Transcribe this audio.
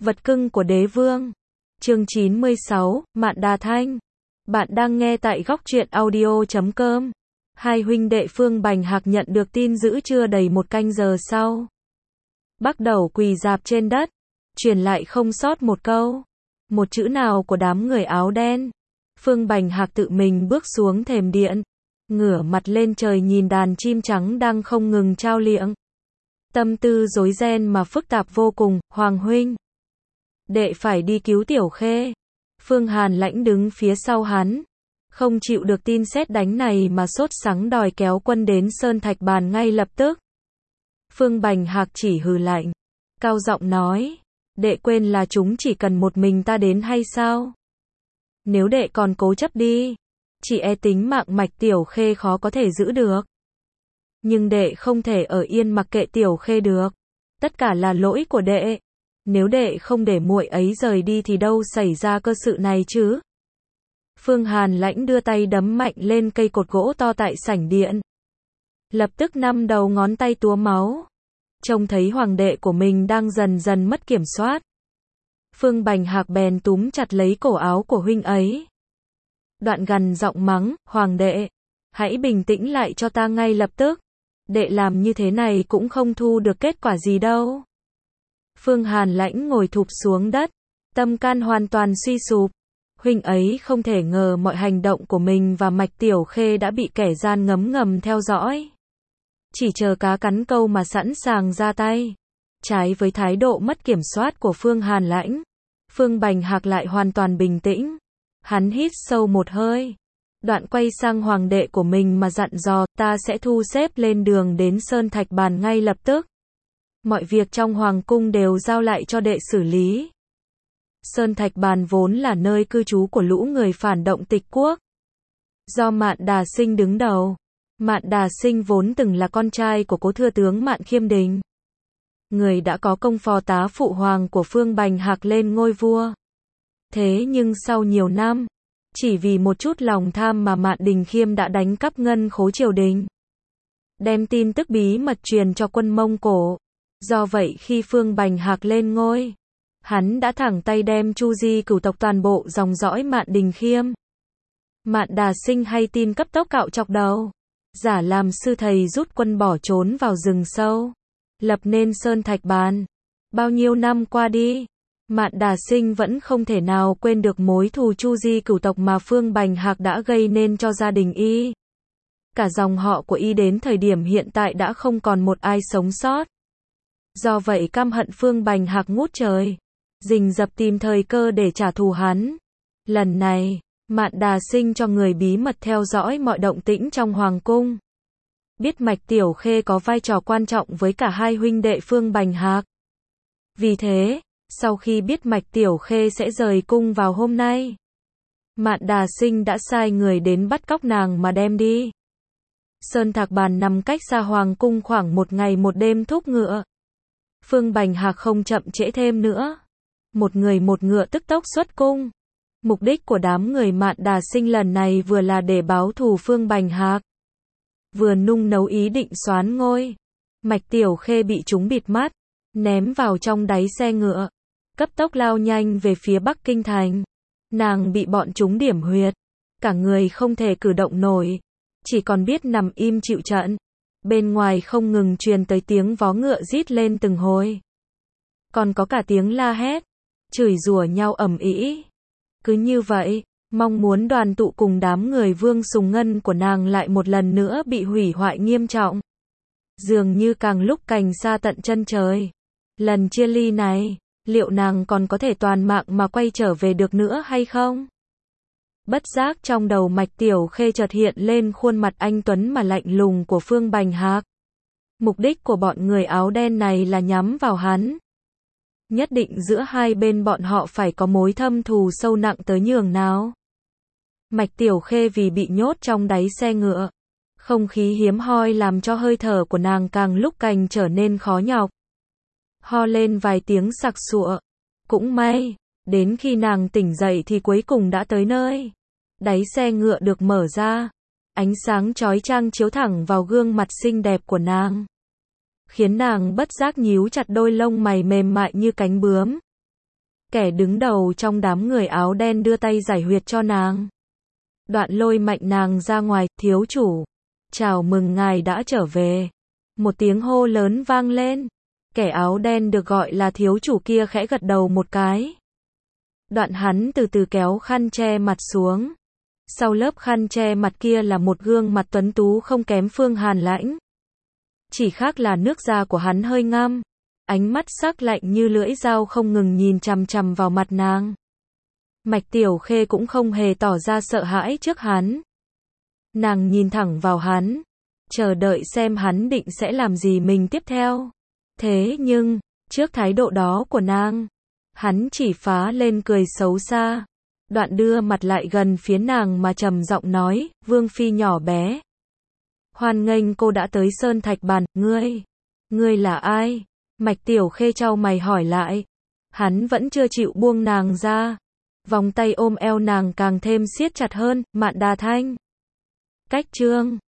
Vật cưng của đế vương. Chương 96, Mạn Đà Thanh. Bạn đang nghe tại góc truyện audio.com. Hai huynh đệ Phương Bành Hạc nhận được tin dữ chưa đầy một canh giờ sau. Bắt đầu quỳ rạp trên đất, truyền lại không sót một câu, một chữ nào của đám người áo đen. Phương Bành Hạc tự mình bước xuống thềm điện, ngửa mặt lên trời nhìn đàn chim trắng đang không ngừng chao liệng. Tâm tư rối ren mà phức tạp vô cùng. Hoàng huynh, đệ phải đi cứu Tiểu Khê. Phương Hàn Lãnh đứng phía sau hắn, không chịu được tin sét đánh này mà sốt sắng đòi kéo quân đến Sơn Thạch Bàn ngay lập tức. Phương Bành Hạc chỉ hừ lạnh, cao giọng nói, đệ quên là chúng chỉ cần một mình ta đến hay sao? Nếu đệ còn cố chấp đi, chỉ e tính mạng Mạch Tiểu Khê khó có thể giữ được. Nhưng đệ không thể ở yên mặc kệ Tiểu Khê được. Tất cả là lỗi của đệ. Nếu đệ không để muội ấy rời đi thì đâu xảy ra cơ sự này chứ? Phương Hàn Lãnh đưa tay đấm mạnh lên cây cột gỗ to tại sảnh điện. Lập tức 5 đầu ngón tay túa máu. Trông thấy hoàng đệ của mình đang dần dần mất kiểm soát. Phương Bành Hạc bèn túm chặt lấy cổ áo của huynh ấy. Đoạn gằn giọng mắng, hoàng đệ, hãy bình tĩnh lại cho ta ngay lập tức. Đệ làm như thế này cũng không thu được kết quả gì đâu. Phương Hàn Lãnh ngồi thụp xuống đất, tâm can hoàn toàn suy sụp. Huynh ấy không thể ngờ mọi hành động của mình và Mạch Tiểu Khê đã bị kẻ gian ngấm ngầm theo dõi. Chỉ chờ cá cắn câu mà sẵn sàng ra tay. Trái với thái độ mất kiểm soát của Phương Hàn Lãnh, Phương Bành Hạc lại hoàn toàn bình tĩnh. Hắn hít sâu một hơi, đoạn quay sang hoàng đệ của mình mà dặn dò, ta sẽ thu xếp lên đường đến Sơn Thạch Bàn ngay lập tức. Mọi việc trong hoàng cung đều giao lại cho đệ xử lý. Sơn Thạch Bàn vốn là nơi cư trú của lũ người phản động Tịch quốc, do Mạn Đà Sinh đứng đầu. Mạn Đà Sinh vốn từng là con trai của cố thừa tướng Mạn Khiêm Đình, người đã có công phò tá phụ hoàng của Phương Bành Hạc lên ngôi vua. Thế nhưng sau nhiều năm, chỉ vì một chút lòng tham mà Mạn Đình Khiêm đã đánh cắp ngân khố triều đình, đem tin tức bí mật truyền cho quân Mông Cổ. Do vậy khi Phương Bành Hạc lên ngôi, hắn đã thẳng tay đem chu di cửu tộc toàn bộ dòng dõi Mạn Đình Khiêm. Mạn Đà Sinh hay tin cấp tốc cạo chọc đầu, giả làm sư thầy rút quân bỏ trốn vào rừng sâu, lập nên Sơn Thạch Bàn. Bao nhiêu năm qua đi, Mạn Đà Sinh vẫn không thể nào quên được mối thù chu di cửu tộc mà Phương Bành Hạc đã gây nên cho gia đình y. Cả dòng họ của y đến thời điểm hiện tại đã không còn một ai sống sót. Do vậy căm hận Phương Bành Hạc ngút trời, rình rập tìm thời cơ để trả thù hắn. Lần này, Mạn Đà Sinh cho người bí mật theo dõi mọi động tĩnh trong hoàng cung. Biết Mạch Tiểu Khê có vai trò quan trọng với cả hai huynh đệ Phương Bành Hạc. Vì thế, sau khi biết Mạch Tiểu Khê sẽ rời cung vào hôm nay, Mạn Đà Sinh đã sai người đến bắt cóc nàng mà đem đi. Sơn Thạch Bàn nằm cách xa hoàng cung khoảng 1 ngày 1 đêm thúc ngựa. Phương Bành Hạc không chậm trễ thêm nữa, một người một ngựa tức tốc xuất cung. Mục đích của đám người Mạn Đà Sinh lần này vừa là để báo thù Phương Bành Hạc, vừa nung nấu ý định soán ngôi. Mạch Tiểu Khê bị chúng bịt mắt, ném vào trong đáy xe ngựa, cấp tốc lao nhanh về phía Bắc Kinh thành. Nàng bị bọn chúng điểm huyệt, cả người không thể cử động nổi, chỉ còn biết nằm im chịu trận. Bên ngoài không ngừng truyền tới tiếng vó ngựa rít lên từng hồi, còn có cả tiếng la hét, chửi rủa nhau ầm ĩ. Cứ như vậy, mong muốn đoàn tụ cùng đám người Vương Sùng Ngân của nàng lại một lần nữa bị hủy hoại nghiêm trọng. Dường như càng lúc càng xa tận chân trời. Lần chia ly này, liệu nàng còn có thể toàn mạng mà quay trở về được nữa hay không? Bất giác trong đầu Mạch Tiểu Khê chợt hiện lên khuôn mặt anh tuấn mà lạnh lùng của Phương Bành Hạc. Mục đích của bọn người áo đen này là nhắm vào hắn. Nhất định giữa hai bên bọn họ phải có mối thâm thù sâu nặng tới nhường nào. Mạch Tiểu Khê vì bị nhốt trong đáy xe ngựa, không khí hiếm hoi làm cho hơi thở của nàng càng lúc càng trở nên khó nhọc. Ho lên vài tiếng sặc sụa. Cũng may, đến khi nàng tỉnh dậy thì cuối cùng đã tới nơi. Đáy xe ngựa được mở ra, ánh sáng chói chang chiếu thẳng vào gương mặt xinh đẹp của nàng, khiến nàng bất giác nhíu chặt đôi lông mày mềm mại như cánh bướm. Kẻ đứng đầu trong đám người áo đen đưa tay giải huyệt cho nàng. Đoạn lôi mạnh nàng ra ngoài, thiếu chủ. Chào mừng ngài đã trở về. Một tiếng hô lớn vang lên. Kẻ áo đen được gọi là thiếu chủ kia khẽ gật đầu một cái. Đoạn hắn từ từ kéo khăn che mặt xuống. Sau lớp khăn che mặt kia là một gương mặt tuấn tú không kém Phương Hàn Lãnh. Chỉ khác là nước da của hắn hơi ngăm. Ánh mắt sắc lạnh như lưỡi dao không ngừng nhìn chằm chằm vào mặt nàng. Mạch Tiểu Khê cũng không hề tỏ ra sợ hãi trước hắn. Nàng nhìn thẳng vào hắn, chờ đợi xem hắn định sẽ làm gì mình tiếp theo. Thế nhưng, trước thái độ đó của nàng, hắn chỉ phá lên cười xấu xa. Đoạn đưa mặt lại gần phía nàng mà trầm giọng nói, Vương Phi nhỏ bé. Hoan nghênh cô đã tới Sơn Thạch Bàn, ngươi là ai? Mạch Tiểu Khê chau mày hỏi lại. Hắn vẫn chưa chịu buông nàng ra. Vòng tay ôm eo nàng càng thêm siết chặt hơn, Mạn Đà Thanh. Cách chương